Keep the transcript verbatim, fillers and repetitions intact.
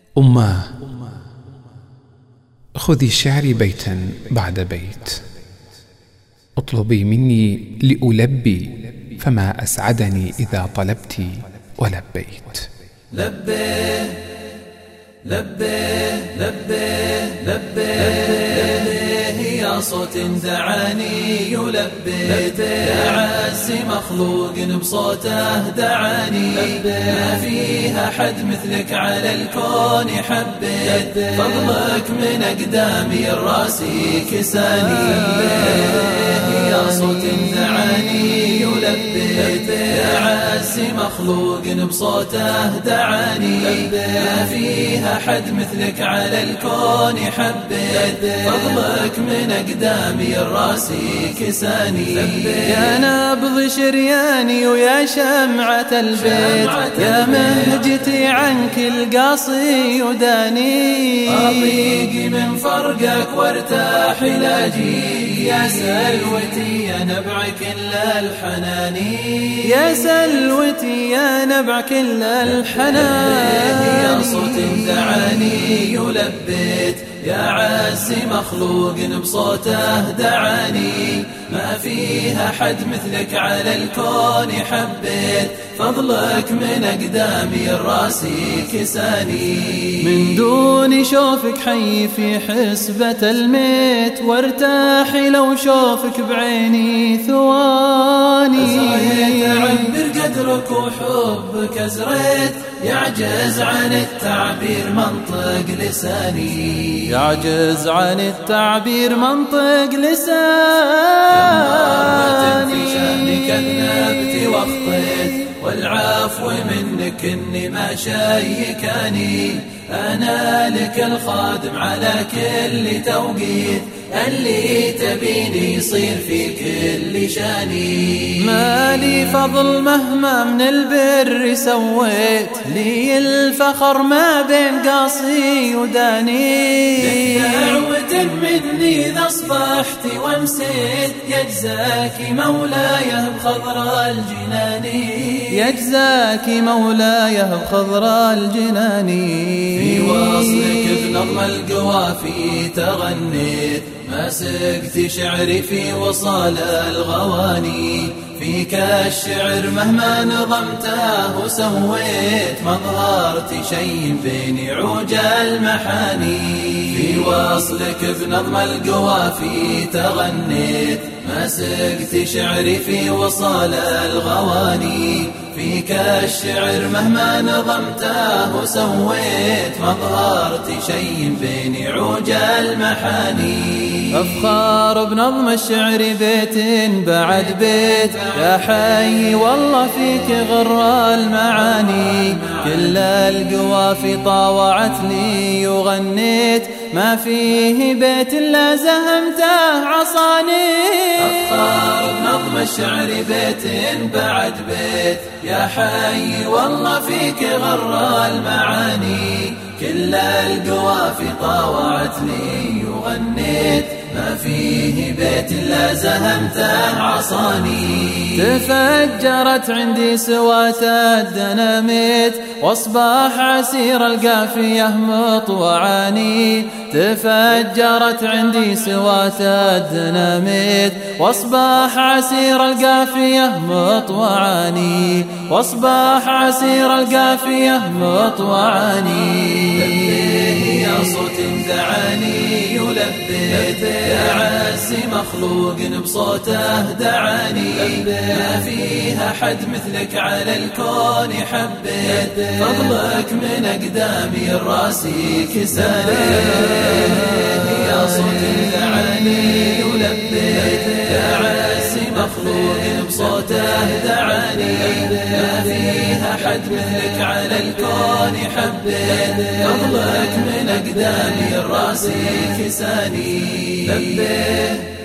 أماه، خذي شعري بيتا بعد بيت، اطلبي مني لألبي، فما أسعدني إذا طلبت ولبيت. لبيه لبيه لبيه لبيه يا صوت دعاني يلبيه، يا عز مخلوق بصوته دعاني، ما فيها حد مثلك على الكون حبيت، فضلك من أقدامي الراسي كساني. يا صوت دعاني يلبيه، يا عز مخلوق بصوته دعاني، ما فيها حد مثلك على الكون حبيت، فضلك من أقدامي الراسي كساني. يا نبض شرياني ويا شمعة البيت، يا مهجتي عنك القاصي وداني، أضيق من فرقك وارتاح لاجي، يا سلوتي يا نبع كل الحناني، يا سلوتي يا نبع كل الحناني. يا صوت دعاني يلبيت، يا عز مخلوق بصوته دعاني، ما فيها حد مثلك على الكون حبيت، فضلك من أقدامي الراسي كساني. من دون شوفك حي في حسبة الميت، وارتاحي لو شوفك بعيني ثواني. عبر قدرك وحبك أزريت، يعجز عن التعبير منطق لساني، يعجز عن التعبير منطق لساني. في شأنك أذنبت واخطيت، والعفو منك إني ما شيكاني، أنا لك الخادم على كل توقيت، اللي تبيني يصير في كل شاني. ما لي فضل مهما من البر سويت، لي الفخر ما بين قاصي وداني. لك دعوة مني إذا أصبحت وامسيت، يجزاك مولاي بخضراء الجنان، يجزاك مولاي بخضراء الجنان. في وصلك بنظم القوافي تغنيت، ما سقت شعري في وصال الغواني، فيك الشعر مهما نظمته وسويت، ما ظهرت شيء بين عوج المحاني. في وصلك بنظم القوافي تغنيت، ما سقت شعري في وصال الغواني، فيك الشعر مهما نظمته وسويت، ما ظهرت شيء بين عوج المحاني. أفخار بنظم الشعر بيت بعد بيت، يا حي والله فيك غر المعاني، كل القوافي طاوعت لي وغنيت، ما فيه بيت إلا زهمته عصاني. أفخار بنظم الشعر بيت بعد بيت، يا حي والله فيك غر المعاني، كل القوافي طاوعت لي وغنيت، ما فيه بيت إلا زهمته عصاني. تفجرت عندي سوات الدناميت، واصباح عسير القافية مطوعاني، تفجرت عندي سوات الدناميت، واصباح عسير القافية مطوعاني، واصباح عسير القافية مطوعاني. يا صوت دعاني يلبيت، يا عز مخلوق بصوته دعاني، ما فيها حد مثلك على الكون حبيت، فضلك من أقدامي الراسي كساني. يا صوت دعاني يلبيت، يا عز مخلوق بصوته دعاني، ما فيها حد مثلك على الكون حبيت، فضلك من أقدامي الراسي كساني. لبيه